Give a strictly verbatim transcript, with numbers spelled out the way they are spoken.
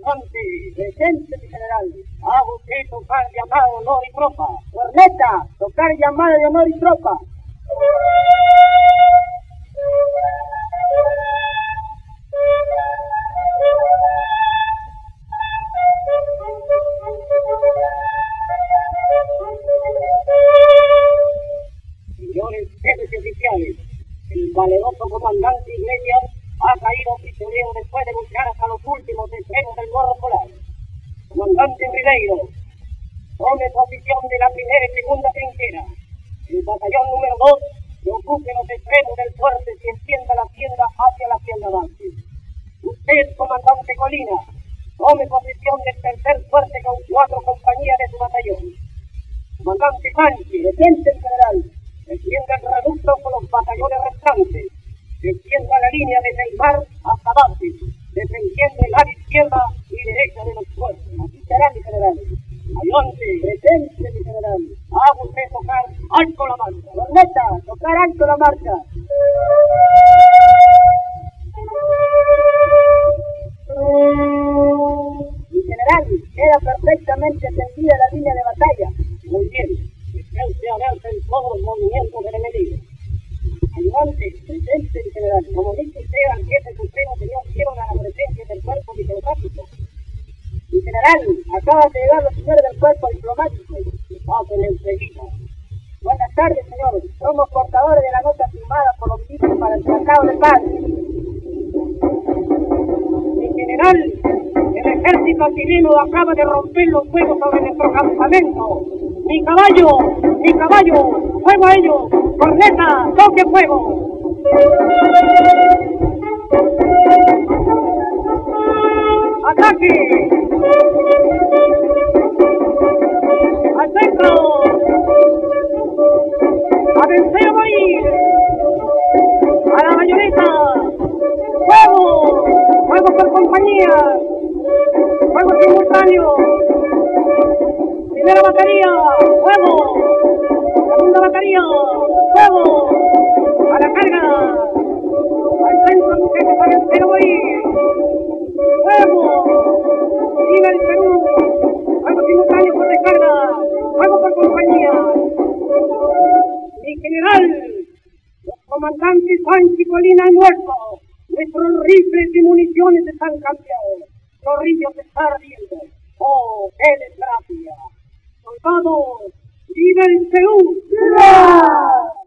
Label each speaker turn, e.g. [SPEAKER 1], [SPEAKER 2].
[SPEAKER 1] Comandante, presente mi general. Hago usted tocar llamada de honor y tropa. Corneta, tocar llamada de honor y tropa. Señores jefes y oficiales, el valeroso comandante Iglesias ha caído prisionero después de luchar hasta los últimos extremos del Morro Polar. Comandante Ribeiro, tome posición de la primera y segunda trinchera. El batallón número dos que ocupe los extremos del fuerte y extienda la tienda hacia la tienda avance. Usted, comandante Colina, tome posición del tercer fuerte con cuatro compañías de su batallón. Comandante Sánchez, presente en general, extienda el reducto con los batallones restantes. Extienda la línea desde el mar hasta base, defendiendo el área izquierda y derecha de los fuertes. Así será, mi general. Ayonte, presente, mi general. Haga usted tocar alto la marcha. Corneta, tocar alto la marcha. Mi general, queda perfectamente tendida la línea de batalla. Muy bien. Esté usted alerta en todos los movimientos del enemigo. Ayudante, presente en general, como dice usted al jefe supremo, señor, quiero la presencia del cuerpo diplomático. Mi general, acaban de llegar los señores del cuerpo diplomático. Pasen enseguida. Buenas tardes, señor. Somos portadores de la nota firmada por los ministros para el Tratado de Paz. Mi general, el ejército chileno acaba de romper los fuegos sobre nuestro campamento. ¡Mi caballo! ¡Mi caballo! ¡Fuego a ellos! ¡Corneta! ¡Toque fuego! ¡Ataque! ¡Al centro! ¡A vencer a morir! ¡A la bayoneta! ¡Fuego! ¡Fuego por compañía! ¡Fuego simultáneo! Primera batería, fuego. Segunda batería, fuego. A la carga. Al centro, mujeres, para el cero morir. Fuego. Viva el Perú. Fuego simultáneo por recarga. Fuego por compañía. Mi general, los comandantes Sánchez y Colina han muerto. Nuestros rifles y municiones están cambiados. Los ríos están ardiendo. ¡Oh, qué desgracia! ¡Soldados! ¡Viva el Perú! ¡Viva!